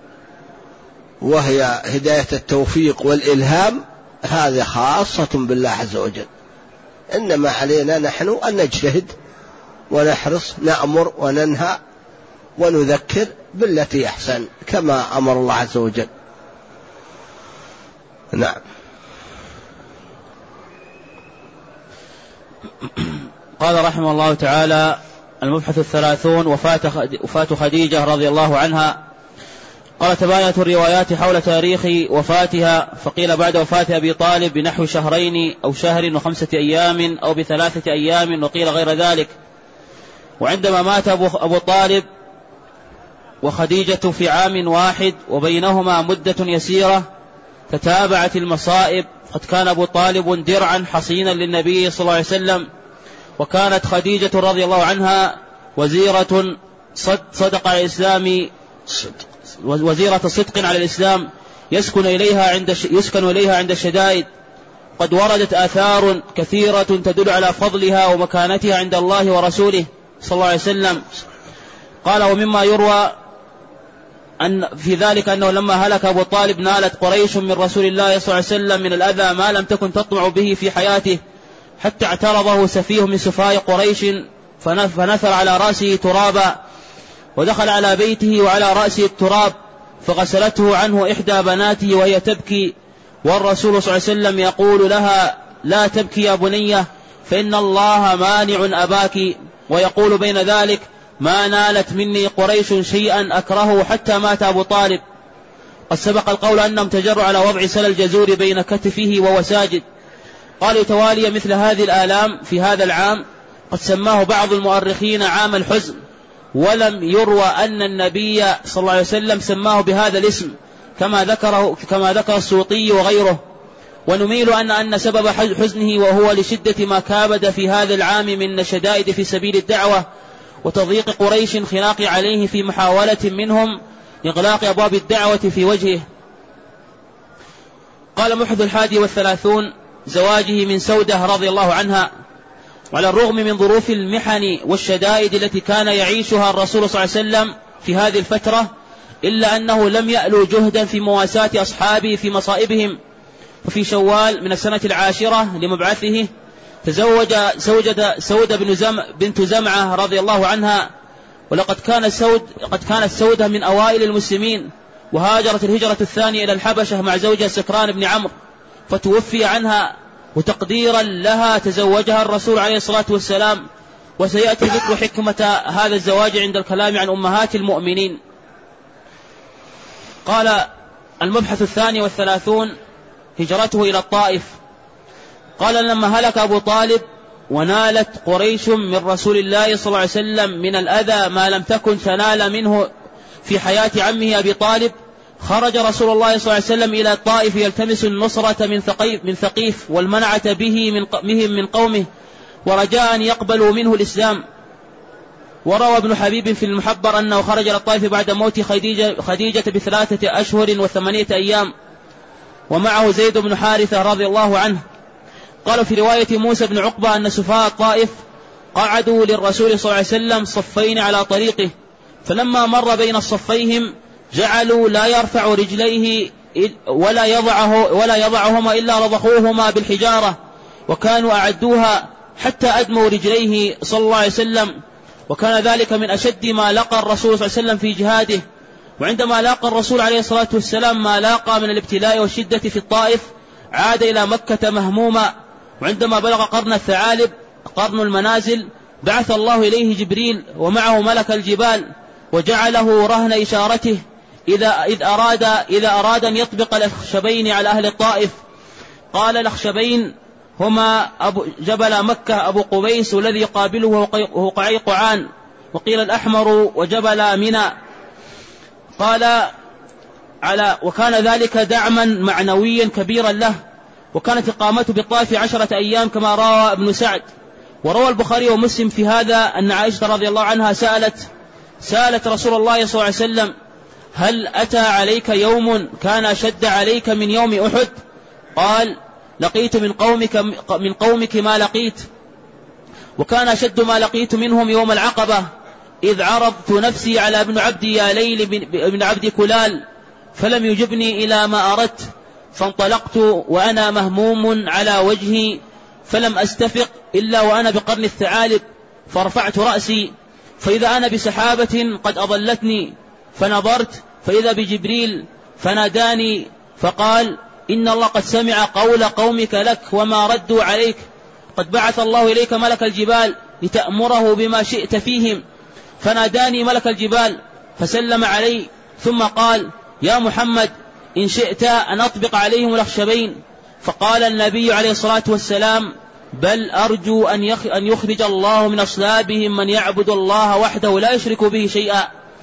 وهي هداية التوفيق والإلهام هذه خاصة بالله عز وجل، إنما علينا نحن أن نجتهد ونحرص، نأمر وننهى ونذكر بالتي أحسن كما أمر الله عز وجل. نعم. قال رحمه الله تعالى: المبحث 30 وفاة خديجة رضي الله عنها. قال: تباينت الروايات حول تاريخ وفاتها، فقيل بعد وفاة أبي طالب بنحو شهرين أو شهر و5 أيام أو ب3 أيام، وقيل غير ذلك. وعندما مات أبو طالب وخديجة في عام واحد وبينهما مدة يسيرة تتابعت المصائب، قد كان أبو طالب درعا حصينا للنبي صلى الله عليه وسلم، وكانت خديجة رضي الله عنها وزيرة صدق على الإسلام، وزيرة صدق على الإسلام يسكن إليها عند الشدائد. قد وردت آثار كثيرة تدل على فضلها ومكانتها عند الله ورسوله صلى الله عليه وسلم. قال: ومما يروى أن في ذلك أنه لما هلك أبو طالب نالت قريش من رسول الله صلى الله عليه وسلم من الأذى ما لم تكن تطمع به في حياته، حتى اعترضه سفيه من سفهاء قريش فنثر على رأسه ترابا، ودخل على بيته وعلى رأسه التراب، فغسلته عنه إحدى بناته وهي تبكي، والرسول صلى الله عليه وسلم يقول لها: لا تبكي يا بنية، فإن الله مانع أباك، ويقول بين ذلك: ما نالت مني قريش شيئا أكرهه حتى مات أبو طالب. قد سبق القول أنهم تجروا على وضع سل الجزور بين كتفه وهو ساجد. قال: يتوالي مثل هذه الآلام في هذا العام، قد سماه بعض المؤرخين عام الحزن، ولم يروى أن النبي صلى الله عليه وسلم سماه بهذا الاسم كما ذكر السوطي وغيره. ونميل أن سبب حزنه وهو لشدة ما كابد في هذا العام من الشدائد في سبيل الدعوة، وتضييق قريش خناق عليه في محاولة منهم إغلاق أبواب الدعوة في وجهه. قال: محدث 31 زواجه من سودة رضي الله عنها. وعلى الرغم من ظروف المحن والشدائد التي كان يعيشها الرسول صلى الله عليه وسلم في هذه الفترة، إلا أنه لم يألو جهدا في مواساة أصحابه في مصائبهم. وفي شوال من السنة 10 لمبعثه تزوج سودة بنت زمعة رضي الله عنها. ولقد كانت سودة من أوائل المسلمين، وهاجرت الهجرة الثانية إلى الحبشة مع زوجها سكران بن عمرو، فتوفي عنها، وتقديرا لها تزوجها الرسول عليه الصلاة والسلام. وسيأتي ذكر حكمة هذا الزواج عند الكلام عن أمهات المؤمنين. قال: المبحث 32 هجرته إلى الطائف. قال: لما هلك أبو طالب ونالت قريش من رسول الله صلى الله عليه وسلم من الأذى ما لم تكن تنال منه في حياة عمه أبي طالب، خرج رسول الله صلى الله عليه وسلم إلى الطائف يلتمس النصرة من ثقيف والمنعة به من قومه، ورجاء أن يقبلوا منه الإسلام. وروى ابن حبيب في المحبر أنه خرج إلى الطائف بعد موت خديجة ب3 أشهر و8 أيام، ومعه زيد بن حارثة رضي الله عنه. قال في رواية موسى بن عقبة أن سفهاء الطائف قعدوا للرسول صلى الله عليه وسلم صفين على طريقه، فلما مر بين الصفيهم جعلوا لا يرفع رجليه ولا يضعهما إلا رضخوهما بالحجارة، وكانوا أعدوها حتى أدموا رجليه صلى الله عليه وسلم. وكان ذلك من أشد ما لقى الرسول صلى الله عليه وسلم في جهاده. وعندما لاقى الرسول عليه الصلاة والسلام ما لاقى من الابتلاء والشدة في الطائف، عاد إلى مكة مهموما. وعندما بلغ قرن الثعالب قرن المنازل، بعث الله إليه جبريل ومعه ملك الجبال، وجعله رهن إشارته إذا أراد أن يطبق الأخشبين على أهل الطائف. قال: الأخشبين هما جبل مكة أبو قبيس والذي يقابله هو قعيقعان، وقيل الأحمر وجبل منى. قال: وكان ذلك دعما معنويا كبيرا له. وكانت إقامته بالطائف 10 أيام كما روى ابن سعد. وروى البخاري ومسلم في هذا أن عائشة رضي الله عنها سألت رسول الله صلى الله عليه وسلم: هل أتى عليك يوم كان أشد عليك من يوم أحد؟ قال: لقيت من قومك ما لقيت. وكان أشد ما لقيت منهم يوم العقبة إذ عرضت نفسي على ابن عبدي يا ليل بن عبد كلال فلم يجبني إلى ما أردت، فانطلقت وأنا مهموم على وجهي فلم أستفق إلا وأنا بقرن الثعالب، فرفعت رأسي فإذا أنا بسحابة قد أضلتني، فنظرت فإذا بجبريل فناداني فقال: إن الله قد سمع قول قومك لك وما ردوا عليك، قد بعث الله إليك ملك الجبال لتأمره بما شئت فيهم. فناداني ملك الجبال فسلم علي ثم قال: يا محمد إن شئت أن أطبق عليهم الأخشبين. فقال النبي عليه الصلاة والسلام: بل أرجو أن يخرج الله من أصلابهم من يعبد الله وحده لا يشرك به شيئا.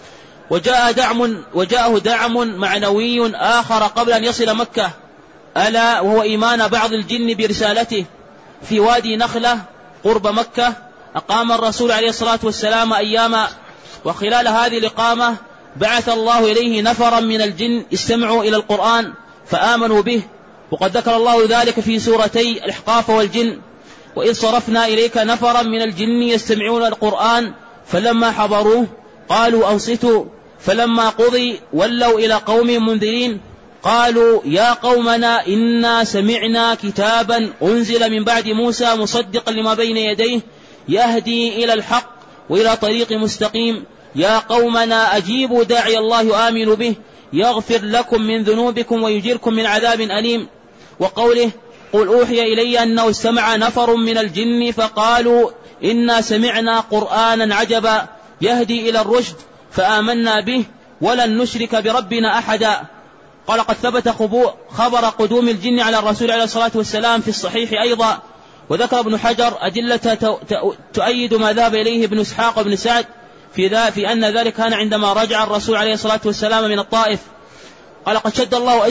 وجاءه دعم معنوي آخر قبل أن يصل مكة، ألا وهو إيمان بعض الجن برسالته. في وادي نخلة قرب مكة أقام الرسول عليه الصلاة والسلام أياما، وخلال هذه الإقامة بعث الله إليه نفرا من الجن استمعوا إلى القرآن فآمنوا به، وقد ذكر الله ذلك في سورتي الإحقاف والجن: وإذ صرفنا إليك نفرا من الجن يستمعون القرآن فلما حضروه قالوا أنصتوا، فلما قضي ولوا إلى قوم منذرين قالوا يا قومنا إنا سمعنا كتابا أنزل من بعد موسى مصدقا لما بين يديه يهدي إلى الحق وإلى طريق مستقيم، يا قومنا أجيبوا داعي الله آمنوا به يغفر لكم من ذنوبكم ويجيركم من عذاب أليم. وقوله: قل أوحي إلي أنه استمع نفر من الجن فقالوا إنا سمعنا قرآنا عجبا يهدي إلى الرشد فآمنا به ولن نشرك بربنا أحدا. قال: قد ثبت خبر قدوم الجن على الرسول عليه الصلاة والسلام في الصحيح أيضا. وذكر ابن حجر أدلة تؤيد ما ذهب إليه ابن إسحاق وابن سعد في أن ذلك كان عندما رجع الرسول عليه الصلاة والسلام من الطائف. قال: قد شد الله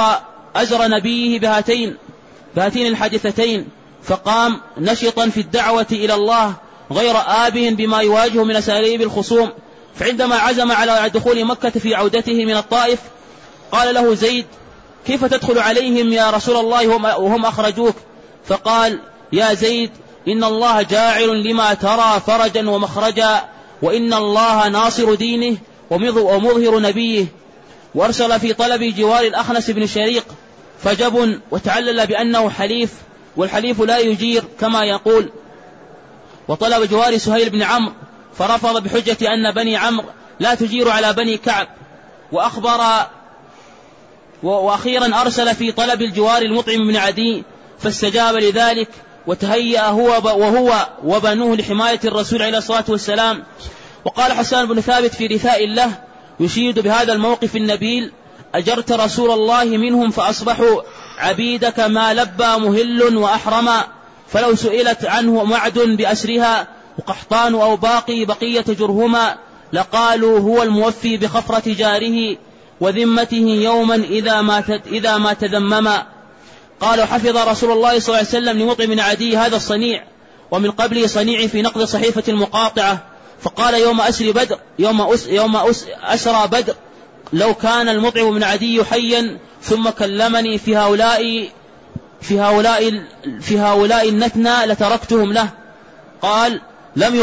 أزر نبيه بهاتين الحادثتين، فقام نشطا في الدعوة إلى الله غير آبه بما يواجه من أساليب الخصوم. فعندما عزم على دخول مكة في عودته من الطائف قال له زيد: كيف تدخل عليهم يا رسول الله وهم أخرجوك؟ فقال: يا زيد إن الله جاعل لما ترى فرجا ومخرجا، وإن الله ناصر دينه ومظهر نبيه. وأرسل في طلب جوار الأخنس بن شريق فجب وتعلل بأنه حليف، والحليف لا يجير كما يقول. وطلب جوار سهيل بن عمرو فرفض بحجة أن بني عمرو لا تجير على بني كعب. وأخيرا أرسل في طلب الجوار المطعم بن عدي فاستجاب لذلك، وتهيأ هو وبنوه لحماية الرسول عليه الصلاة والسلام. وقال حسان بن ثابت في رثاء له يشيد بهذا الموقف النبيل: أجرت رسول الله منهم فأصبحوا عبيدك ما لبى مهل وأحرما، فلو سئلت عنه معد بأسرها وقحطان أو باقي بقية جرهما لقالوا هو الموفي بخفرة جاره وذمته يوما إذا ما تذمما. قالوا: حفظ رسول الله صلى الله عليه وسلم لمطعم بن عدي هذا الصنيع، ومن قبله صنيع في نقض صحيفة المقاطعة. فقال يوم أسرى بدر: لو كان المطعم بن عدي حيا ثم كلمني في هؤلاء النتنى لتركتهم له. قال: لم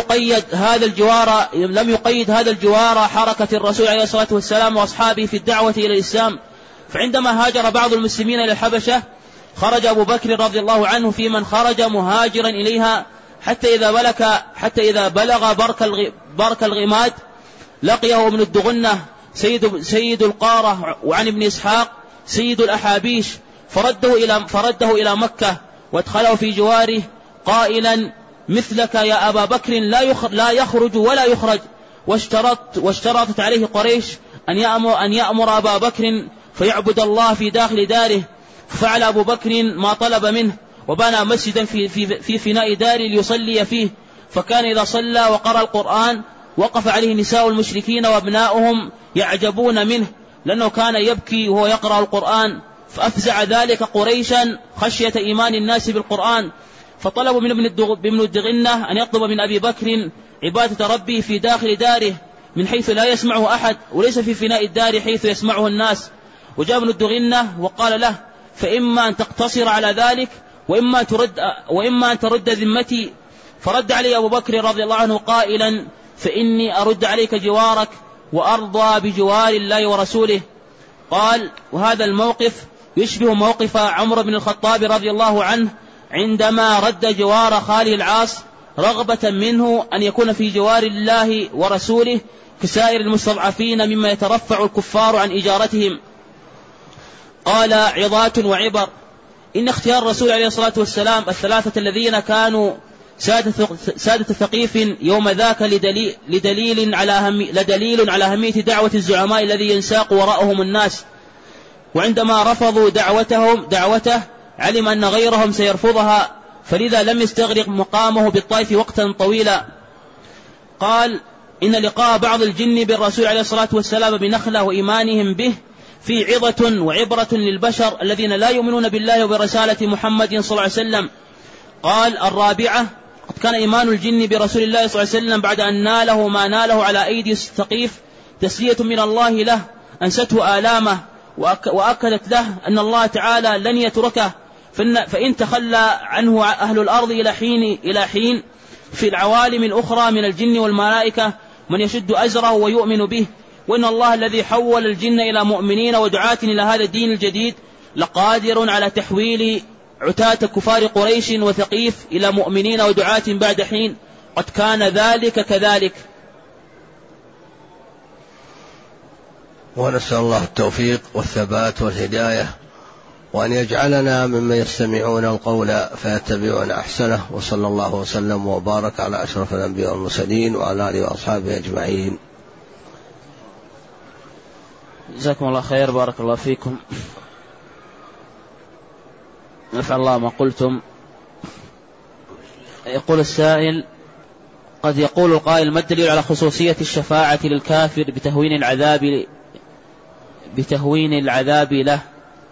يقيد هذا الجوار حركة الرسول عليه الصلاة والسلام وأصحابه في الدعوة إلى الإسلام. فعندما هاجر بعض المسلمين إلى الحبشة خرج أبو بكر رضي الله عنه في من خرج مهاجرا إليها حتى إذا بلغ برك الغماد لقيه ابن الدغنة سيد القارة، وعن ابن إسحاق سيد الأحابيش، فرده إلى مكة وادخله في جواره قائلا: مثلك يا أبا بكر لا يخرج ولا يخرج. واشترطت عليه قريش أن يأمر أبا بكر فيعبد الله في داخل داره، ففعل أبو بكر ما طلب منه، وبنى مسجدا في فناء دار ليصلي فيه. فكان إذا صلى وقرأ القرآن وقف عليه نساء المشركين وابناؤهم يعجبون منه، لأنه كان يبكي وهو يقرأ القرآن، فأفزع ذلك قريشا خشية إيمان الناس بالقرآن. فطلبوا من ابن الدغنة أن يطلب من أبي بكر عبادة ربه في داخل داره من حيث لا يسمعه أحد، وليس في فناء الدار حيث يسمعه الناس. وجاء ابن الدغنة وقال له: فإما أن تقتصر على ذلك وإما أن ترد ذمتي. فرد علي أبو بكر رضي الله عنه قائلا: فإني أرد عليك جوارك وأرضى بجوار الله ورسوله. قال: وهذا الموقف يشبه موقف عمر بن الخطاب رضي الله عنه عندما رد جوار خاله العاص رغبة منه أن يكون في جوار الله ورسوله كسائر المستضعفين مما يترفع الكفار عن إجارتهم. قال: عظات وعبر. إن اختيار الرسول عليه الصلاة والسلام الثلاثة الذين كانوا سادة ثقيف يوم ذاك لدليل على أهمية دعوة الزعماء الذي ينساق وراءهم الناس، وعندما رفضوا دعوته علم أن غيرهم سيرفضها، فلذا لم يستغرق مقامه بالطائف وقتا طويلا. قال: إن لقاء بعض الجن بالرسول عليه الصلاة والسلام بنخلة وإيمانهم به في عظة وعبرة للبشر الذين لا يؤمنون بالله وبرسالة محمد صلى الله عليه وسلم. قال: الرابعة: قد كان إيمان الجن برسول الله صلى الله عليه وسلم بعد أن ناله ما ناله على أيدي الثقيف تسلية من الله له أنسته آلامه، وأكدت له أن الله تعالى لن يتركه، فإن تخلى عنه أهل الأرض إلى حين في العوالم الأخرى من الجن والملائكة من يشد أزره ويؤمن به، وإن الله الذي حول الجن إلى مؤمنين ودعاة إلى هذا الدين الجديد لقادر على تحويل عتاة كفار قريش وثقيف إلى مؤمنين ودعاة بعد حين، قد كان ذلك كذلك. ونسأل الله التوفيق والثبات والهداية، وأن يجعلنا ممن يستمعون القول فيتبعون أحسنه، وصلى الله وسلم وبارك على أشرف الأنبياء والمرسلين وعلى آله وأصحابه أجمعين. جزاكم الله خير، بارك الله فيكم، نفع الله ما قلتم. يقول السائل: قد يقول القائل: ما الدليل على خصوصية الشفاعة للكافر بتهوين العذاب له؟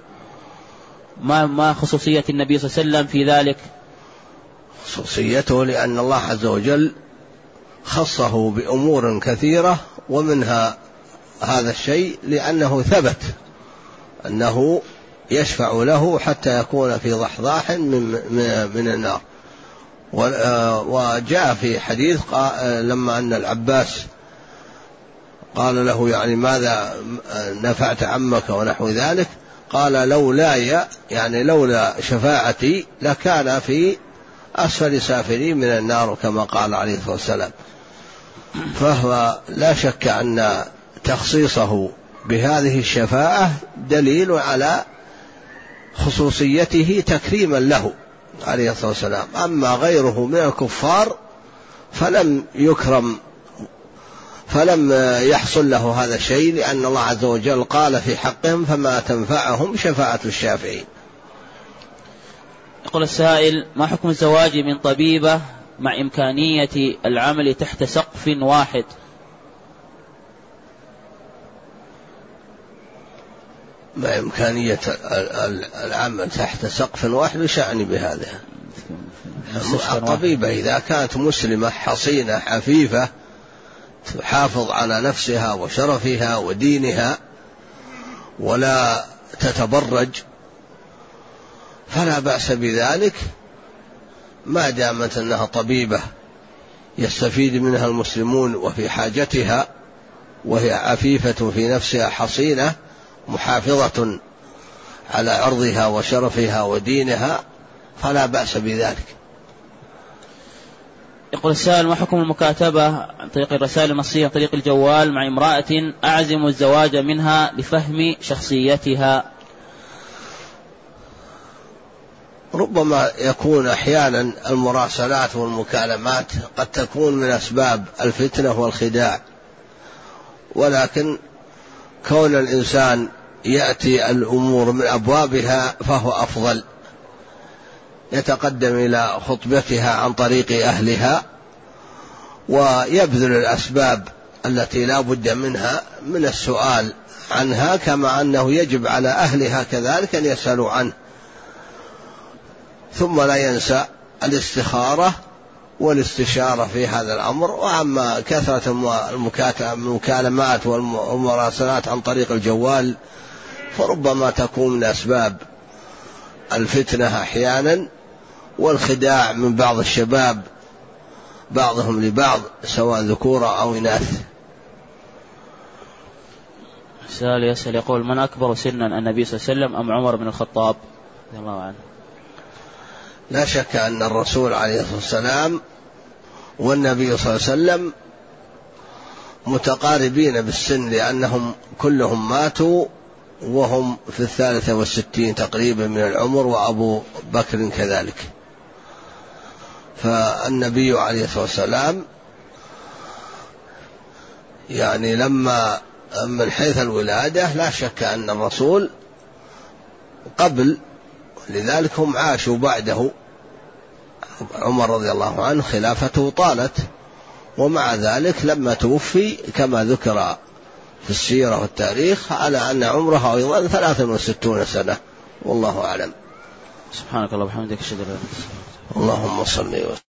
ما خصوصية النبي صلى الله عليه وسلم في ذلك؟ خصوصيته لأن الله عز وجل خصه بأمور كثيرة، ومنها هذا الشيء لأنه ثبت أنه يشفع له حتى يكون في ضحضاح من النار. وجاء في حديث لما أن العباس قال له: يعني ماذا نفعت عمك ونحو ذلك؟ قال: لولا شفاعتي لكان في أسفل سافلين من النار، كما قال عليه الصلاة والسلام. فهو لا شك أن تخصيصه بهذه الشفاعة دليل على خصوصيته تكريما له عليه الصلاة والسلام. أما غيره من الكفار فلم يكرم، فلم يحصل له هذا الشيء، لأن الله عز وجل قال في حقهم: فما تنفعهم شفاعة الشافعين. يقول السائل: ما حكم الزواج من طبيبة مع إمكانية العمل تحت سقف واحد؟ مع إمكانية العمل تحت سقف واحد، وش يعني بهذا؟ الطبيبة إذا كانت مسلمة حصينة حفيفة تحافظ على نفسها وشرفها ودينها ولا تتبرج فلا بأس بذلك، ما دامت أنها طبيبة يستفيد منها المسلمون وفي حاجتها، وهي عفيفة في نفسها حصينة محافظة على عرضها وشرفها ودينها، فلا بأس بذلك. يقول السائل: ما حكم المكاتبة عن طريق الرسائل النصية عن طريق الجوال مع امرأة أعزم الزواج منها لفهم شخصيتها؟ ربما يكون أحيانا المراسلات والمكالمات قد تكون من أسباب الفتنة والخداع، ولكن كون الإنسان يأتي الأمور من أبوابها فهو أفضل، يتقدم إلى خطبتها عن طريق أهلها ويبذل الأسباب التي لا بد منها من السؤال عنها، كما أنه يجب على أهلها كذلك أن يسألوا عنه، ثم لا ينسى الاستخارة والاستشارة في هذا الأمر. وأما كثرة المكالمات والمراسلات عن طريق الجوال فربما تكون من أسباب الفتنة أحيانا والخداع من بعض الشباب بعضهم لبعض سواء ذكور أو إناث. سؤال يسأل يقول: من أكبر سنا النبي صلى الله عليه وسلم أم عمر بن الخطاب رضي الله عنه؟ لا شك أن الرسول عليه الصلاة والسلام والنبي صلى الله عليه وسلم متقاربين بالسن، لأنهم كلهم ماتوا وهم في 63 تقريبا من العمر، وأبو بكر كذلك. فالنبي عليه الصلاة والسلام يعني لما من حيث الولادة لا شك أن الرسول قبل، لذلك هم عاشوا بعده. عمر رضي الله عنه خلافته طالت، ومع ذلك لما توفي كما ذكر في السيرة والتاريخ على أن عمره أيضا 63 سنة، والله أعلم. سبحانك اللهم وبحمدك أشهد أن لا إله إلا أنت. اللهم صل وسلم.